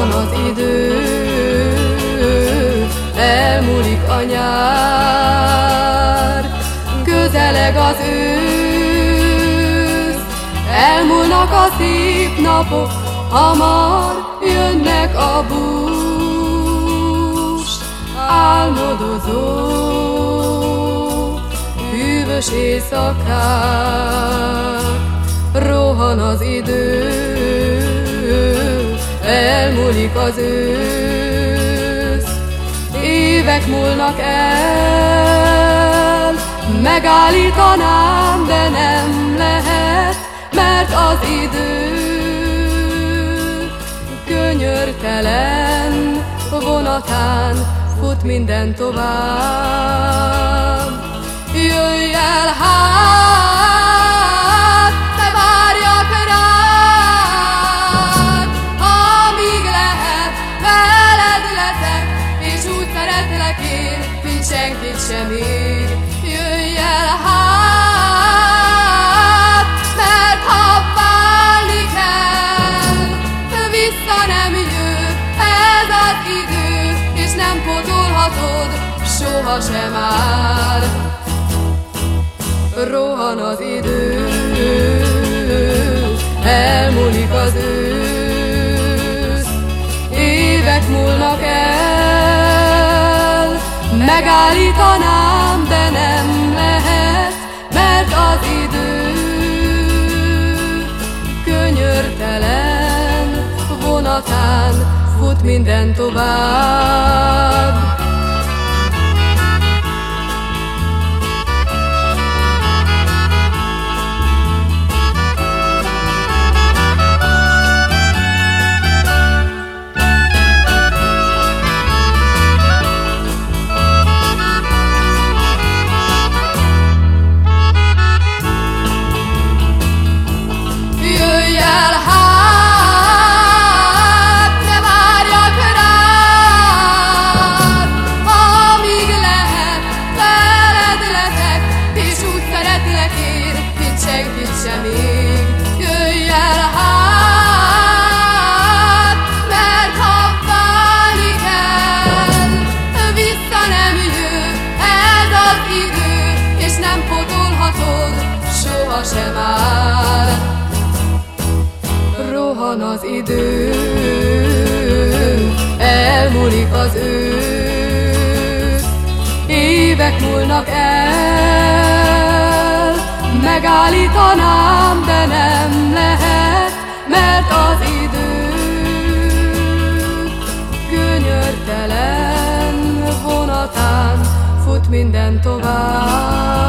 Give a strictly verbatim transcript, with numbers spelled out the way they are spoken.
Rohan az idő, elmúlik a nyár, közeleg az ősz, elmúlnak a szép napok, hamar jönnek a bús. Álmodozó, hűvös éjszakák, rohan az idő, elmúlik az ősz, évek múlnak el, megállítanám, de nem lehet, mert az idő könyörtelen vonatán fut minden tovább. Jöjj el hát, ne várjak rád, amíg lehet, veled leszek, és úgy szeretlek én, mint senkit sem még. Jöjj el hát, mert ha válni kell, vissza nem jön ez az idő, és nem pótolhatod soha sem már. Rohan az idő, elmúlik az ősz, évek múlnak el, megállítanám, de nem lehet, mert az idő könyörtelen vonatán fut minden tovább. Jöjj el hát, mert ha válni kell, vissza nem jön ez az idő, és nem pótolhatod soha sem már. Rohan az idő, elmúlik az ősz, évek múlnak el, megállítanám, de nem lehet, mert az idő könyörtelen vonatán fut minden tovább.